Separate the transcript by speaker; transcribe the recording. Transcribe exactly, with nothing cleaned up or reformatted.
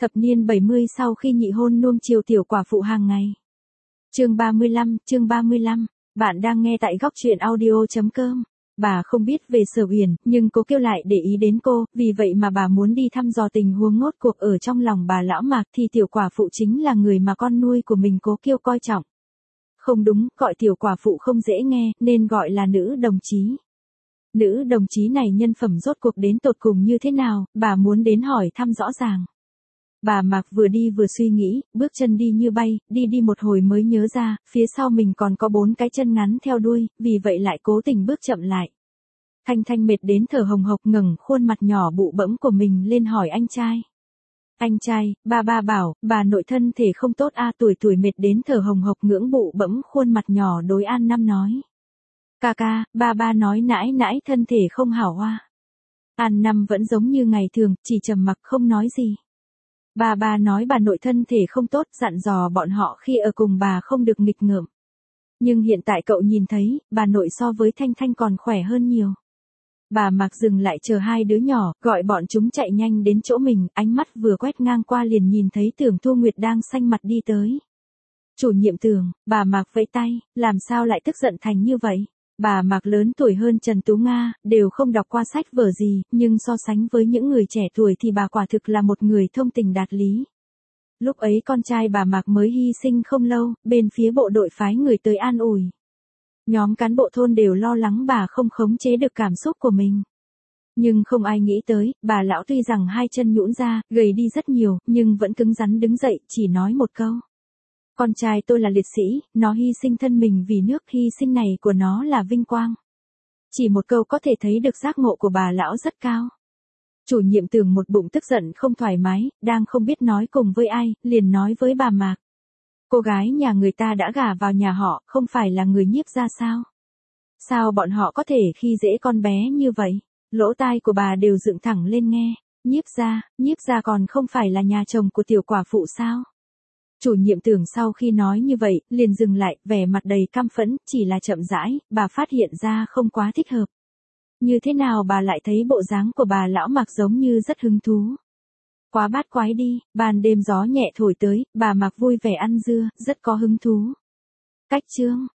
Speaker 1: Thập niên bảy mươi sau khi nhị hôn nuông chiều tiểu quả phụ hàng ngày. Chương ba mươi lăm, chương ba mươi lăm, bạn đang nghe tại góc truyện audio chấm com. Bà không biết về Sở Uyển, nhưng cố kêu lại để ý đến cô, vì vậy mà bà muốn đi thăm dò tình huống ngốt cuộc ở trong lòng bà lão Mạc thì tiểu quả phụ chính là người mà con nuôi của mình cố kêu coi trọng. Không đúng, gọi tiểu quả phụ không dễ nghe, nên gọi là nữ đồng chí. Nữ đồng chí này nhân phẩm rốt cuộc đến tột cùng như thế nào, bà muốn đến hỏi thăm rõ ràng. Bà Mạc vừa đi vừa suy nghĩ, bước chân đi như bay, đi đi một hồi mới nhớ ra, phía sau mình còn có bốn cái chân ngắn theo đuôi, vì vậy lại cố tình bước chậm lại. Thanh Thanh mệt đến thở hồng hộc ngẩng khuôn mặt nhỏ bụ bẫm của mình lên hỏi anh trai. Anh trai, ba ba bảo, bà nội thân thể không tốt a tuổi tuổi mệt đến thở hồng hộc ngưỡng bụ bẫm khuôn mặt nhỏ đối An Năm nói. Ca ca, ba ba nói nãi nãi thân thể không hảo hoa. An Năm vẫn giống như ngày thường, chỉ trầm mặc không nói gì. Bà bà nói bà nội thân thể không tốt, dặn dò bọn họ khi ở cùng bà không được nghịch ngợm. Nhưng hiện tại cậu nhìn thấy, bà nội so với Thanh Thanh còn khỏe hơn nhiều. Bà Mạc dừng lại chờ hai đứa nhỏ, gọi bọn chúng chạy nhanh đến chỗ mình, ánh mắt vừa quét ngang qua liền nhìn thấy Tưởng Thu Nguyệt đang xanh mặt đi tới. Chủ nhiệm Tưởng, bà Mạc vẫy tay, làm sao lại tức giận thành như vậy? Bà Mạc lớn tuổi hơn Trần Tú Nga, đều không đọc qua sách vở gì, nhưng so sánh với những người trẻ tuổi thì bà quả thực là một người thông tình đạt lý. Lúc ấy con trai bà Mạc mới hy sinh không lâu, bên phía bộ đội phái người tới an ủi. Nhóm cán bộ thôn đều lo lắng bà không khống chế được cảm xúc của mình. Nhưng không ai nghĩ tới, bà lão tuy rằng hai chân nhũn ra, gầy đi rất nhiều, nhưng vẫn cứng rắn đứng dậy, chỉ nói một câu. Con trai tôi là liệt sĩ, nó hy sinh thân mình vì nước, hy sinh này của nó là vinh quang. Chỉ một câu có thể thấy được giác ngộ của bà lão rất cao. Chủ nhiệm Tưởng một bụng tức giận không thoải mái, đang không biết nói cùng với ai, liền nói với bà Mạc. Cô gái nhà người ta đã gả vào nhà họ, không phải là người nhiếp gia sao? Sao bọn họ có thể khi dễ con bé như vậy? Lỗ tai của bà đều dựng thẳng lên nghe. Nhiếp gia, nhiếp gia còn không phải là nhà chồng của tiểu quả phụ sao? Chủ nhiệm Tưởng sau khi nói như vậy, liền dừng lại, vẻ mặt đầy căm phẫn, chỉ là chậm rãi, bà phát hiện ra không quá thích hợp. Như thế nào bà lại thấy bộ dáng của bà lão Mạc giống như rất hứng thú. Quá bát quái đi, ban đêm gió nhẹ thổi tới, bà Mạc vui vẻ ăn dưa, rất có hứng thú. Cách chương,